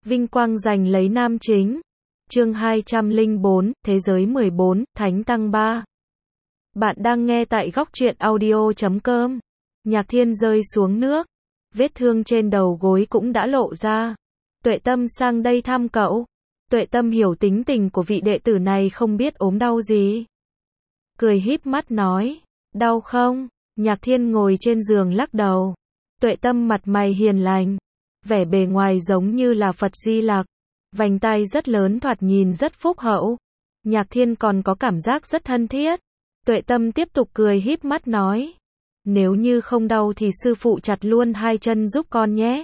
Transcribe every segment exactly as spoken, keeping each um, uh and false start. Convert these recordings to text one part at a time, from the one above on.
Vinh quang giành lấy nam chính. Chương hai trăm lẻ bốn, Thế giới mười bốn, Thánh Tăng ba. Bạn đang nghe tại góc truyện audio chấm com. Nhạc Thiên rơi xuống nước. Vết thương trên đầu gối cũng đã lộ ra. Tuệ Tâm sang đây thăm cậu. Tuệ Tâm hiểu tính tình của vị đệ tử này, không biết ốm đau gì. Cười híp mắt nói, đau không? Nhạc Thiên ngồi trên giường lắc đầu. Tuệ Tâm mặt mày hiền lành, vẻ bề ngoài giống như là Phật Di Lặc, vành tai rất lớn, thoạt nhìn rất phúc hậu. Nhạc Thiên còn có cảm giác rất thân thiết. Tuệ Tâm tiếp tục cười híp mắt nói, nếu như không đau thì sư phụ chặt luôn hai chân giúp con nhé.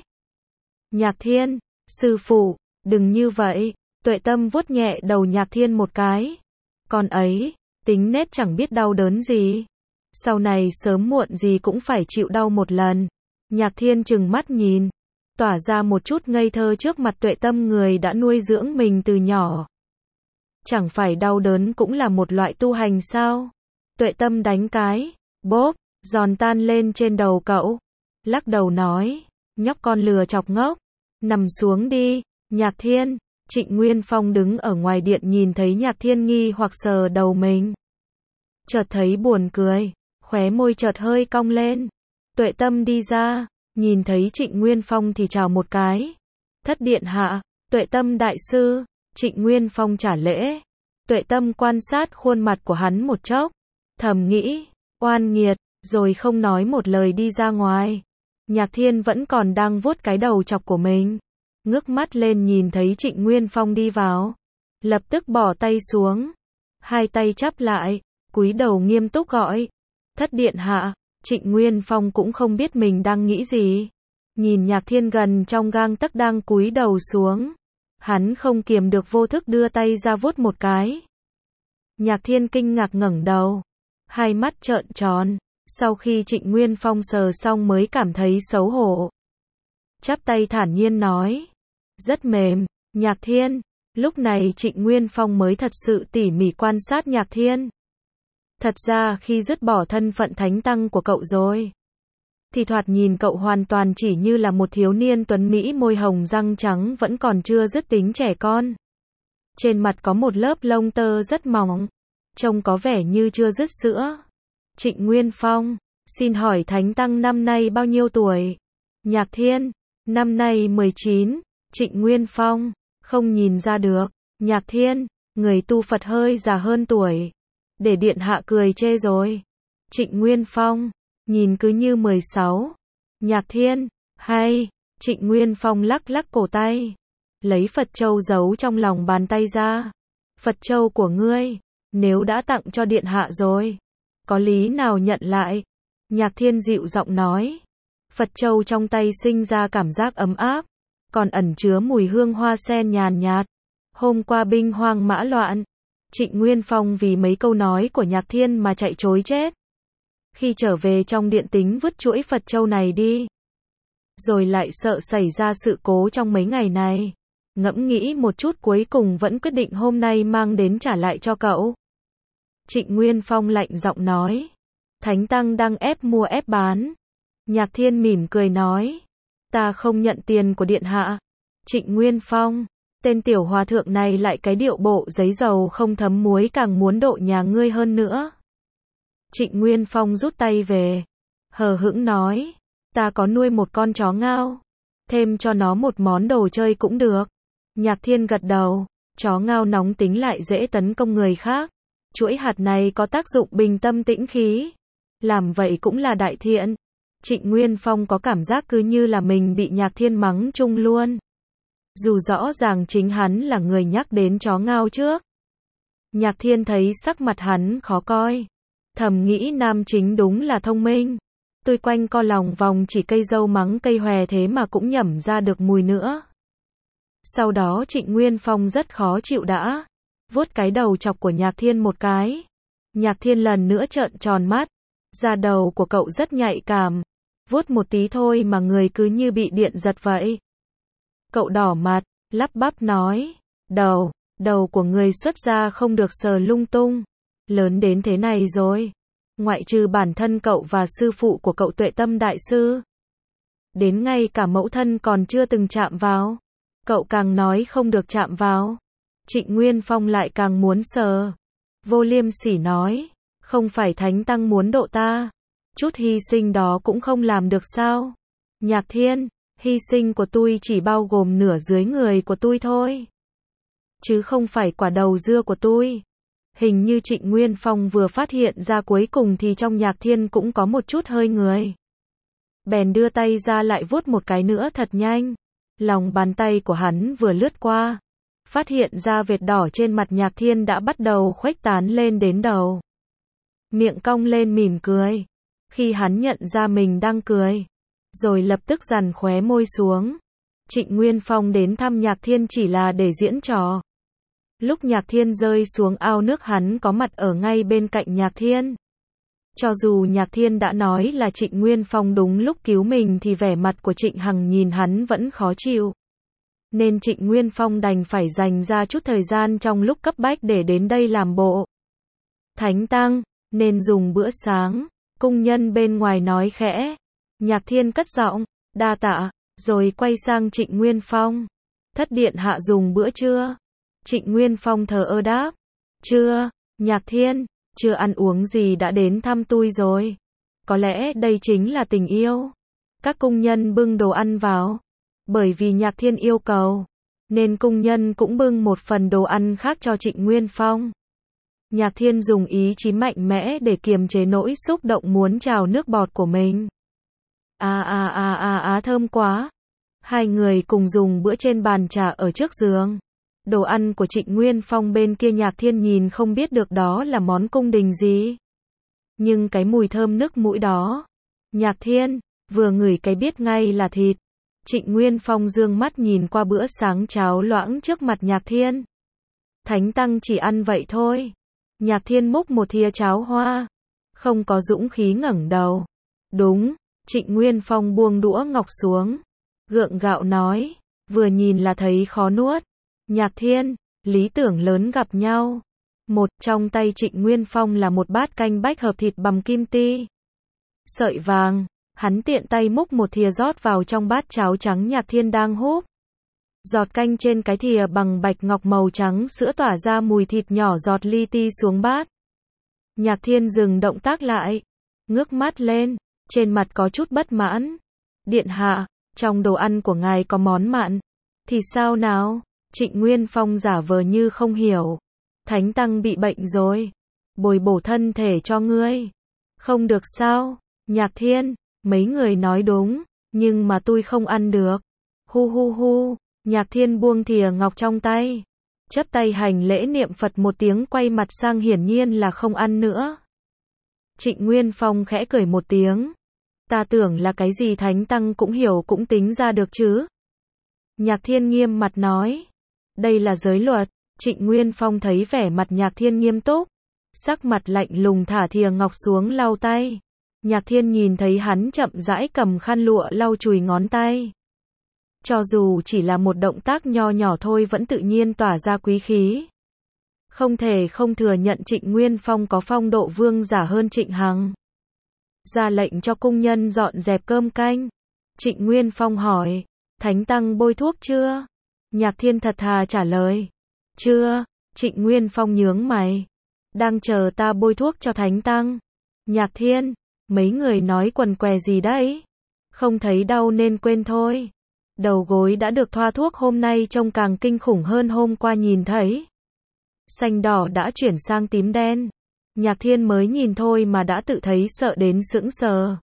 Nhạc Thiên, sư phụ, đừng như vậy. Tuệ Tâm vuốt nhẹ đầu Nhạc Thiên một cái. Con ấy, tính nết chẳng biết đau đớn gì. Sau này sớm muộn gì cũng phải chịu đau một lần. Nhạc Thiên trừng mắt nhìn, tỏa ra một chút ngây thơ trước mặt Tuệ Tâm, người đã nuôi dưỡng mình từ nhỏ. Chẳng phải đau đớn cũng là một loại tu hành sao? Tuệ Tâm đánh cái, bốp, giòn tan lên trên đầu cậu. Lắc đầu nói, nhóc con lừa chọc ngốc, nằm xuống đi. Nhạc Thiên, Trịnh Nguyên Phong đứng ở ngoài điện nhìn thấy Nhạc Thiên nghi hoặc sờ đầu mình. Chợt thấy buồn cười, khóe môi chợt hơi cong lên. Tuệ Tâm đi ra, nhìn thấy Trịnh Nguyên Phong thì chào một cái. Thất điện hạ, Tuệ Tâm đại sư. Trịnh Nguyên Phong trả lễ. Tuệ Tâm quan sát khuôn mặt của hắn một chốc, thầm nghĩ, oan nghiệt, rồi không nói một lời đi ra ngoài. Nhạc Thiên vẫn còn đang vuốt cái đầu chọc của mình, ngước mắt lên nhìn thấy Trịnh Nguyên Phong đi vào, lập tức bỏ tay xuống, hai tay chắp lại, cúi đầu nghiêm túc gọi, thất điện hạ. Trịnh Nguyên Phong cũng không biết mình đang nghĩ gì, nhìn Nhạc Thiên gần trong gang tấc đang cúi đầu xuống, hắn không kiềm được vô thức đưa tay ra vuốt một cái. Nhạc Thiên kinh ngạc ngẩng đầu, hai mắt trợn tròn, sau khi Trịnh Nguyên Phong sờ xong mới cảm thấy xấu hổ. Chắp tay thản nhiên nói, rất mềm. Nhạc Thiên, lúc này Trịnh Nguyên Phong mới thật sự tỉ mỉ quan sát Nhạc Thiên. Thật ra khi dứt bỏ thân phận thánh tăng của cậu rồi, thì thoạt nhìn cậu hoàn toàn chỉ như là một thiếu niên tuấn mỹ, môi hồng răng trắng, vẫn còn chưa dứt tính trẻ con. Trên mặt có một lớp lông tơ rất mỏng, trông có vẻ như chưa dứt sữa. Trịnh Nguyên Phong, xin hỏi thánh tăng năm nay bao nhiêu tuổi? Nhạc Thiên, năm nay mười chín. Trịnh Nguyên Phong, không nhìn ra được. Nhạc Thiên, người tu Phật hơi già hơn tuổi, để điện hạ cười chê rồi. Trịnh Nguyên Phong, nhìn cứ như mười sáu. Nhạc Thiên, hay. Trịnh Nguyên Phong lắc lắc cổ tay, lấy Phật châu giấu trong lòng bàn tay ra. Phật châu của ngươi, nếu đã tặng cho điện hạ rồi, có lý nào nhận lại? Nhạc Thiên dịu giọng nói. Phật châu trong tay sinh ra cảm giác ấm áp, còn ẩn chứa mùi hương hoa sen nhàn nhạt. Hôm qua binh hoang mã loạn, Trịnh Nguyên Phong vì mấy câu nói của Nhạc Thiên mà chạy trối chết. Khi trở về trong điện tính vứt chuỗi Phật châu này đi. Rồi lại sợ xảy ra sự cố trong mấy ngày này. Ngẫm nghĩ một chút cuối cùng vẫn quyết định hôm nay mang đến trả lại cho cậu. Trịnh Nguyên Phong lạnh giọng nói. Thánh tăng đang ép mua ép bán. Nhạc Thiên mỉm cười nói. Ta không nhận tiền của điện hạ. Trịnh Nguyên Phong, tên tiểu hòa thượng này lại cái điệu bộ giấy dầu không thấm muối, càng muốn độ nhà ngươi hơn nữa. Trịnh Nguyên Phong rút tay về, hờ hững nói, ta có nuôi một con chó ngao, thêm cho nó một món đồ chơi cũng được. Nhạc Thiên gật đầu, chó ngao nóng tính lại dễ tấn công người khác. Chuỗi hạt này có tác dụng bình tâm tĩnh khí, làm vậy cũng là đại thiện. Trịnh Nguyên Phong có cảm giác cứ như là mình bị Nhạc Thiên mắng chung luôn. Dù rõ ràng chính hắn là người nhắc đến chó ngao trước. Nhạc Thiên thấy sắc mặt hắn khó coi, thầm nghĩ nam chính đúng là thông minh. Tôi quanh co lòng vòng chỉ cây dâu mắng cây hòe thế mà cũng nhẩm ra được mùi nữa. Sau đó Trịnh Nguyên Phong rất khó chịu đã, vuốt cái đầu chọc của Nhạc Thiên một cái. Nhạc Thiên lần nữa trợn tròn mắt, da đầu của cậu rất nhạy cảm, vuốt một tí thôi mà người cứ như bị điện giật vậy. Cậu đỏ mặt, lắp bắp nói, đầu, đầu của người xuất gia không được sờ lung tung, lớn đến thế này rồi, ngoại trừ bản thân cậu và sư phụ của cậu Tuệ Tâm đại sư, đến ngay cả mẫu thân còn chưa từng chạm vào. Cậu càng nói không được chạm vào. Trịnh Nguyên Phong lại càng muốn sờ. Vô Liêm Sỉ nói, không phải Thánh Tăng muốn độ ta. Chút hy sinh đó cũng không làm được sao? Nhạc Thiên, hy sinh của tôi chỉ bao gồm nửa dưới người của tôi thôi. Chứ không phải quả đầu dưa của tôi. Hình như Trịnh Nguyên Phong vừa phát hiện ra cuối cùng thì trong Nhạc Thiên cũng có một chút hơi người. Bèn đưa tay ra lại vuốt một cái nữa thật nhanh. Lòng bàn tay của hắn vừa lướt qua. Phát hiện ra vệt đỏ trên mặt Nhạc Thiên đã bắt đầu khuếch tán lên đến đầu. Miệng cong lên mỉm cười. Khi hắn nhận ra mình đang cười. Rồi lập tức dằn khóe môi xuống. Trịnh Nguyên Phong đến thăm Nhạc Thiên chỉ là để diễn trò. Lúc Nhạc Thiên rơi xuống ao nước hắn có mặt ở ngay bên cạnh Nhạc Thiên. Cho dù Nhạc Thiên đã nói là Trịnh Nguyên Phong đúng lúc cứu mình thì vẻ mặt của Trịnh Hằng nhìn hắn vẫn khó chịu. Nên Trịnh Nguyên Phong đành phải dành ra chút thời gian trong lúc cấp bách để đến đây làm bộ. Thánh Tăng, nên dùng bữa sáng. Cung nhân bên ngoài nói khẽ. Nhạc Thiên cất giọng, đa tạ, rồi quay sang Trịnh Nguyên Phong. Thất điện hạ dùng bữa chưa? Trịnh Nguyên Phong thờ ơ đáp. Chưa, Nhạc Thiên, chưa ăn uống gì đã đến thăm tôi rồi. Có lẽ đây chính là tình yêu. Các cung nhân bưng đồ ăn vào. Bởi vì Nhạc Thiên yêu cầu, nên cung nhân cũng bưng một phần đồ ăn khác cho Trịnh Nguyên Phong. Nhạc Thiên dùng ý chí mạnh mẽ để kiềm chế nỗi xúc động muốn trào nước bọt của mình. À à à à à thơm quá. Hai người cùng dùng bữa trên bàn trà ở trước giường. Đồ ăn của Trịnh Nguyên Phong bên kia Nhạc Thiên nhìn không biết được đó là món cung đình gì. Nhưng cái mùi thơm nức mũi đó, Nhạc Thiên vừa ngửi cái biết ngay là thịt. Trịnh Nguyên Phong dương mắt nhìn qua bữa sáng cháo loãng trước mặt Nhạc Thiên. Thánh Tăng chỉ ăn vậy thôi. Nhạc Thiên múc một thìa cháo hoa. Không có dũng khí ngẩng đầu. Đúng, Trịnh Nguyên Phong buông đũa ngọc xuống. Gượng gạo nói, vừa nhìn là thấy khó nuốt. Nhạc Thiên, lý tưởng lớn gặp nhau. Một, trong tay Trịnh Nguyên Phong là một bát canh bách hợp thịt bằm kim ti. Sợi vàng. Hắn tiện tay múc một thìa rót vào trong bát cháo trắng Nhạc Thiên đang húp. Giọt canh trên cái thìa bằng bạch ngọc màu trắng sữa tỏa ra mùi thịt nhỏ giọt li ti xuống bát. Nhạc Thiên dừng động tác lại. Ngước mắt lên. Trên mặt có chút bất mãn. Điện hạ, trong đồ ăn của ngài có món mặn. Thì sao nào? Trịnh Nguyên Phong giả vờ như không hiểu. Thánh Tăng bị bệnh rồi. Bồi bổ thân thể cho ngươi. Không được sao? Nhạc Thiên, mấy người nói đúng. Nhưng mà tôi không ăn được. Hu hu hu. Nhạc Thiên buông thìa ngọc trong tay. Chắp tay hành lễ niệm Phật một tiếng quay mặt sang hiển nhiên là không ăn nữa. Trịnh Nguyên Phong khẽ cười một tiếng. Ta tưởng là cái gì Thánh Tăng cũng hiểu cũng tính ra được chứ. Nhạc Thiên nghiêm mặt nói. Đây là giới luật. Trịnh Nguyên Phong thấy vẻ mặt Nhạc Thiên nghiêm túc. Sắc mặt lạnh lùng thả thìa ngọc xuống lau tay. Nhạc Thiên nhìn thấy hắn chậm rãi cầm khăn lụa lau chùi ngón tay. Cho dù chỉ là một động tác nho nhỏ thôi vẫn tự nhiên tỏa ra quý khí. Không thể không thừa nhận Trịnh Nguyên Phong có phong độ vương giả hơn Trịnh Hằng. Ra lệnh cho cung nhân dọn dẹp cơm canh. Trịnh Nguyên Phong hỏi, Thánh Tăng bôi thuốc chưa? Nhạc Thiên thật thà trả lời, chưa. Trịnh Nguyên Phong nhướng mày, đang chờ ta bôi thuốc cho Thánh Tăng. Nhạc Thiên, mấy người nói quần què gì đấy? Không thấy đau nên quên thôi. Đầu gối đã được thoa thuốc hôm nay trông càng kinh khủng hơn hôm qua nhìn thấy. Xanh đỏ đã chuyển sang tím đen. Nhạc Thiên mới nhìn thôi mà đã tự thấy sợ đến sững sờ.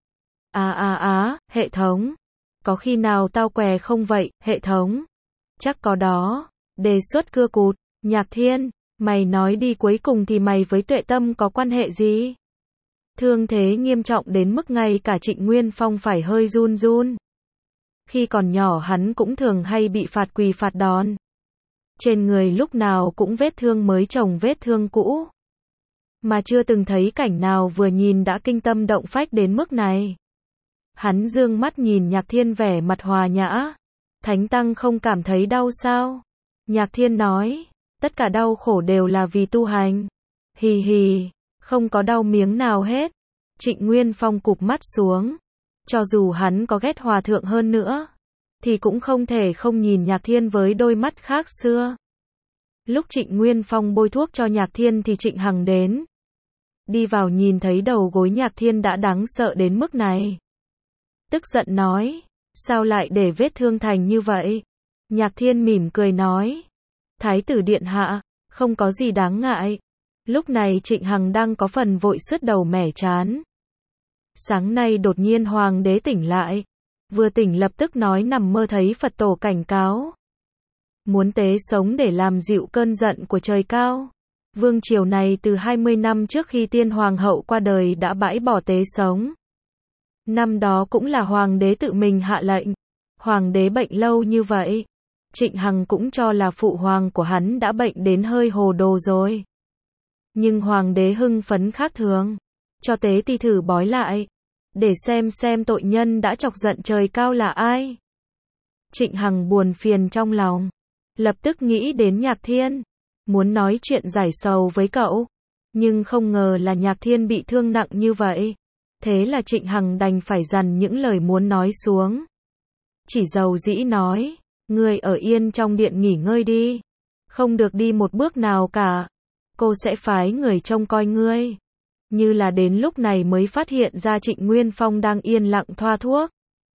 À à á, hệ thống. Có khi nào tao què không vậy, hệ thống? Chắc có đó. Đề xuất cưa cụt. Nhạc Thiên, mày nói đi cuối cùng thì mày với Tuệ Tâm có quan hệ gì? Thương thế nghiêm trọng đến mức ngay cả Trịnh Nguyên Phong phải hơi run run. Khi còn nhỏ hắn cũng thường hay bị phạt quỳ phạt đòn. Trên người lúc nào cũng vết thương mới chồng vết thương cũ. Mà chưa từng thấy cảnh nào vừa nhìn đã kinh tâm động phách đến mức này. Hắn dương mắt nhìn Nhạc Thiên vẻ mặt hòa nhã. Thánh Tăng không cảm thấy đau sao? Nhạc Thiên nói, tất cả đau khổ đều là vì tu hành. Hì hì, không có đau miếng nào hết. Trịnh Nguyên Phong cụp mắt xuống. Cho dù hắn có ghét hòa thượng hơn nữa, thì cũng không thể không nhìn Nhạc Thiên với đôi mắt khác xưa. Lúc Trịnh Nguyên Phong bôi thuốc cho Nhạc Thiên thì Trịnh Hằng đến. Đi vào nhìn thấy đầu gối Nhạc Thiên đã đáng sợ đến mức này. Tức giận nói, sao lại để vết thương thành như vậy? Nhạc Thiên mỉm cười nói, Thái tử điện hạ, không có gì đáng ngại. Lúc này Trịnh Hằng đang có phần vội sứt đầu mẻ chán. Sáng nay đột nhiên hoàng đế tỉnh lại. Vừa tỉnh lập tức nói nằm mơ thấy Phật tổ cảnh cáo. Muốn tế sống để làm dịu cơn giận của trời cao. Vương triều này từ hai mươi năm trước khi tiên hoàng hậu qua đời đã bãi bỏ tế sống. Năm đó cũng là hoàng đế tự mình hạ lệnh. Hoàng đế bệnh lâu như vậy. Trịnh Hằng cũng cho là phụ hoàng của hắn đã bệnh đến hơi hồ đồ rồi. Nhưng hoàng đế hưng phấn khác thường. Cho tế ti thử bói lại. Để xem xem tội nhân đã chọc giận trời cao là ai. Trịnh Hằng buồn phiền trong lòng. Lập tức nghĩ đến Nhạc Thiên. Muốn nói chuyện giải sầu với cậu. Nhưng không ngờ là Nhạc Thiên bị thương nặng như vậy. Thế là Trịnh Hằng đành phải dằn những lời muốn nói xuống. Chỉ dầu dĩ nói. Ngươi ở yên trong điện nghỉ ngơi đi. Không được đi một bước nào cả. Cô sẽ phái người trông coi ngươi. Như là đến lúc này mới phát hiện ra Trịnh Nguyên Phong đang yên lặng thoa thuốc.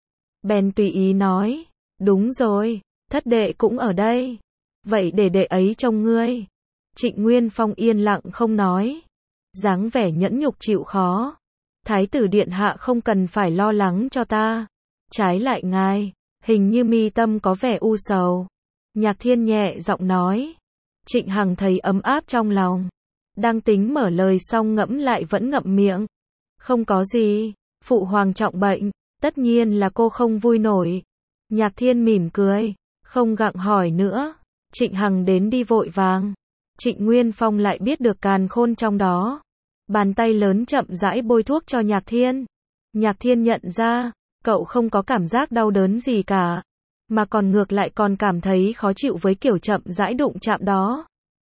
Bèn tùy ý nói. Đúng rồi, thất đệ cũng ở đây. Vậy để đệ ấy trông ngươi. Trịnh Nguyên Phong yên lặng không nói. Dáng vẻ nhẫn nhục chịu khó. Thái tử điện hạ không cần phải lo lắng cho ta. Trái lại ngài, hình như mi tâm có vẻ u sầu. Nhạc Thiên nhẹ giọng nói. Trịnh Hằng thấy ấm áp trong lòng. Đang tính mở lời xong ngẫm lại vẫn ngậm miệng. Không có gì, phụ hoàng trọng bệnh, tất nhiên là cô không vui nổi. Nhạc Thiên mỉm cười, không gặng hỏi nữa. Trịnh Hằng đến đi vội vàng. Trịnh Nguyên Phong lại biết được càn khôn trong đó. Bàn tay lớn chậm rãi bôi thuốc cho Nhạc Thiên. Nhạc Thiên nhận ra, cậu không có cảm giác đau đớn gì cả. Mà còn ngược lại còn cảm thấy khó chịu với kiểu chậm rãi đụng chạm đó.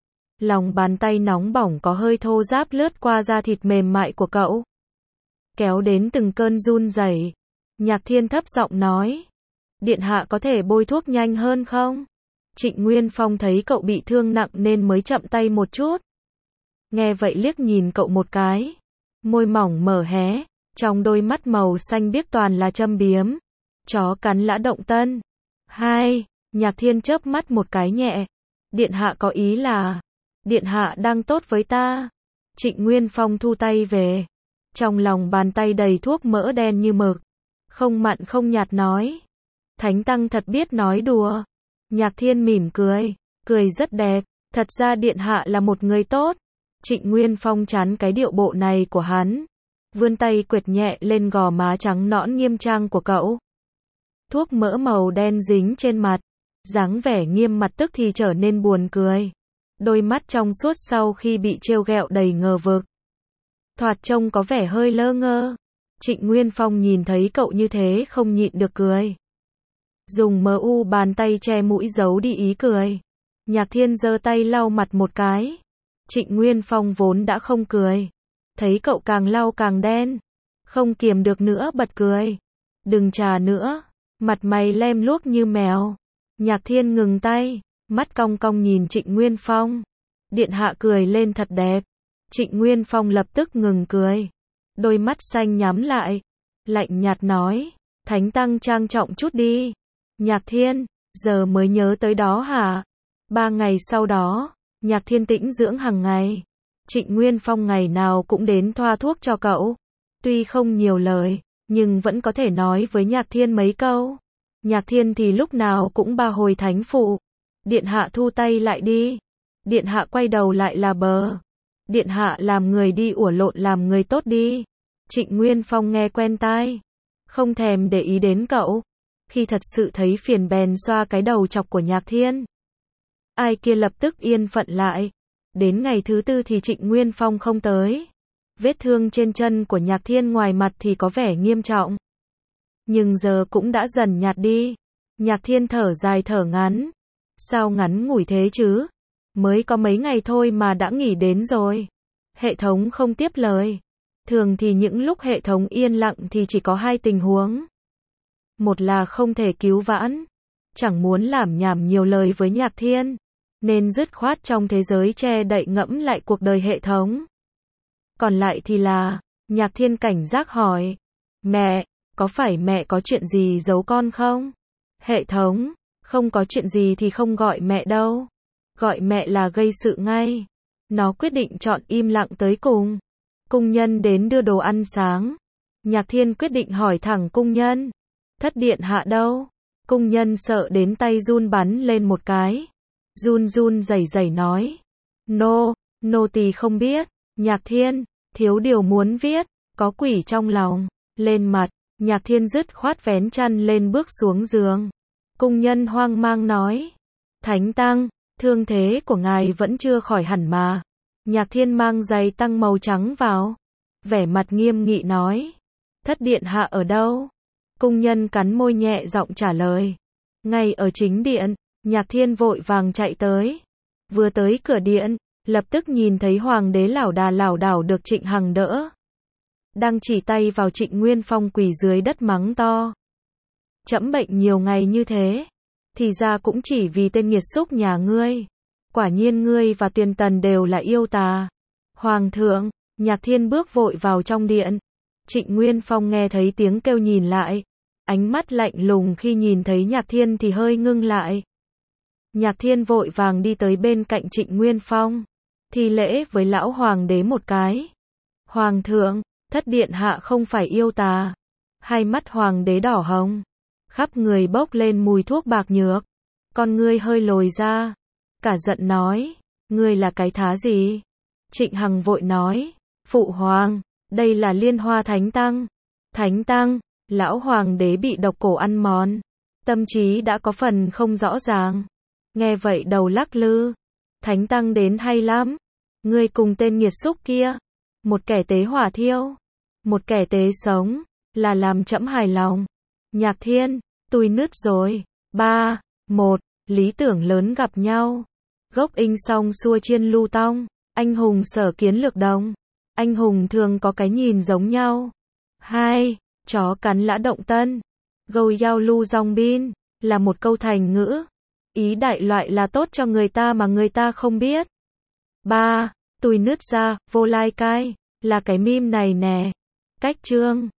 Lòng bàn tay nóng bỏng có hơi thô ráp lướt qua da thịt mềm mại của cậu. Kéo đến từng cơn run rẩy. Nhạc Thiên thấp giọng nói. Điện hạ có thể bôi thuốc nhanh hơn không? Trịnh Nguyên Phong thấy cậu bị thương nặng nên mới chậm tay một chút. Nghe vậy liếc nhìn cậu một cái. Môi mỏng mở hé. Trong đôi mắt màu xanh biếc toàn là châm biếm. Chó cắn lã động tân. Hai. Nhạc Thiên chớp mắt một cái nhẹ. Điện hạ có ý là. Điện hạ đang tốt với ta. Trịnh Nguyên Phong thu tay về. Trong lòng bàn tay đầy thuốc mỡ đen như mực. Không mặn không nhạt nói. Thánh tăng thật biết nói đùa. Nhạc Thiên mỉm cười. Cười rất đẹp. Thật ra điện hạ là một người tốt. Trịnh Nguyên Phong chán cái điệu bộ này của hắn. Vươn tay quệt nhẹ lên gò má trắng nõn nghiêm trang của cậu. Thuốc mỡ màu đen dính trên mặt. Dáng vẻ nghiêm mặt tức thì trở nên buồn cười. Đôi mắt trong suốt sau khi bị trêu ghẹo đầy ngờ vực. Thoạt trông có vẻ hơi lơ ngơ. Trịnh Nguyên Phong nhìn thấy cậu như thế không nhịn được cười. Dùng mờ u bàn tay che mũi giấu đi ý cười. Nhạc Thiên giơ tay lau mặt một cái. Trịnh Nguyên Phong vốn đã không cười. Thấy cậu càng lau càng đen. Không kiềm được nữa bật cười. Đừng trà nữa. Mặt mày lem luốc như mèo. Nhạc Thiên ngừng tay. Mắt cong cong nhìn Trịnh Nguyên Phong. Điện hạ cười lên thật đẹp. Trịnh Nguyên Phong lập tức ngừng cười. Đôi mắt xanh nhắm lại. Lạnh nhạt nói. Thánh tăng trang trọng chút đi. Nhạc Thiên, giờ mới nhớ tới đó hả? Ba ngày sau đó, Nhạc Thiên tĩnh dưỡng hàng ngày. Trịnh Nguyên Phong ngày nào cũng đến thoa thuốc cho cậu. Tuy không nhiều lời, nhưng vẫn có thể nói với Nhạc Thiên mấy câu. Nhạc Thiên thì lúc nào cũng ba hồi thánh phụ. Điện hạ thu tay lại đi. Điện hạ quay đầu lại là bờ. Điện hạ làm người đi ủa lộn làm người tốt đi. Trịnh Nguyên Phong nghe quen tai. Không thèm để ý đến cậu. Khi thật sự thấy phiền bèn xoa cái đầu chọc của Nhạc Thiên. Ai kia lập tức yên phận lại. Đến ngày thứ tư thì Trịnh Nguyên Phong không tới. Vết thương trên chân của Nhạc Thiên ngoài mặt thì có vẻ nghiêm trọng. Nhưng giờ cũng đã dần nhạt đi. Nhạc Thiên thở dài thở ngắn. Sao ngắn ngủi thế chứ? Mới có mấy ngày thôi mà đã nghỉ đến rồi. Hệ thống không tiếp lời. Thường thì những lúc hệ thống yên lặng thì chỉ có hai tình huống. Một là không thể cứu vãn. chẳng muốn làm nhảm nhiều lời với Nhạc Thiên, nên dứt khoát trong thế giới che đậy ngẫm lại cuộc đời hệ thống. Còn lại thì là, Nhạc Thiên cảnh giác hỏi, mẹ, có phải mẹ có chuyện gì giấu con không? Hệ thống, không có chuyện gì thì không gọi mẹ đâu. Gọi mẹ là gây sự ngay. Nó quyết định chọn im lặng tới cùng. Cung nhân đến đưa đồ ăn sáng. Nhạc Thiên quyết định hỏi thẳng cung nhân. Thất điện hạ đâu? Cung nhân sợ đến tay run bắn lên một cái. Run run rẩy rẩy nói. Nô, nô tỳ không biết. Nhạc Thiên, thiếu điều muốn viết, có quỷ trong lòng. Lên mặt, Nhạc Thiên dứt khoát vén chăn lên bước xuống giường. Cung nhân hoang mang nói. Thánh tăng, thương thế của ngài vẫn chưa khỏi hẳn mà. Nhạc Thiên mang giày tăng màu trắng vào. Vẻ mặt nghiêm nghị nói. Thất điện hạ ở đâu? Cung nhân cắn môi nhẹ giọng trả lời. Ngay ở chính điện. Nhạc Thiên vội vàng chạy tới. Vừa tới cửa điện, lập tức nhìn thấy hoàng đế lảo đà lảo đảo được Trịnh Hằng đỡ. Đang chỉ tay vào Trịnh Nguyên Phong quỳ dưới đất mắng to. Trẫm bệnh nhiều ngày như thế, thì ra cũng chỉ vì tên nghiệt xúc nhà ngươi. Quả nhiên ngươi và Tuyền Tần đều là yêu tà. Hoàng thượng, Nhạc Thiên bước vội vào trong điện. Trịnh Nguyên Phong nghe thấy tiếng kêu nhìn lại. Ánh mắt lạnh lùng khi nhìn thấy Nhạc Thiên thì hơi ngưng lại. Nhạc Thiên vội vàng đi tới bên cạnh Trịnh Nguyên Phong. Thi lễ với lão hoàng đế một cái. Hoàng thượng, thất điện hạ không phải yêu tà. Hai mắt hoàng đế đỏ hồng. Khắp người bốc lên mùi thuốc bạc nhược. Con ngươi hơi lồi ra. Cả giận nói. Ngươi là cái thá gì? Trịnh Hằng vội nói. Phụ hoàng, đây là Liên Hoa Thánh Tăng. Thánh Tăng, lão hoàng đế bị độc cổ ăn mòn. Tâm trí đã có phần không rõ ràng. Nghe vậy đầu lắc lư. Thánh Tăng đến hay lắm. Ngươi cùng tên nghiệt xúc kia. Một kẻ tế hỏa thiêu. Một kẻ tế sống. Là làm trẫm hài lòng. Nhạc Thiên, tui nứt rồi. Ba, một, lý tưởng lớn gặp nhau. Gốc inh song xua chiên lưu tong. Anh hùng sở kiến lược đồng. Anh hùng thường có cái nhìn giống nhau. Hai, chó cắn lã động tân. Gâu yao lưu dòng bin. Là một câu thành ngữ. Ý đại loại là tốt cho người ta mà người ta không biết. Ba, tui nứt ra, vô lai cai. Là cái meme này nè. Cách chương.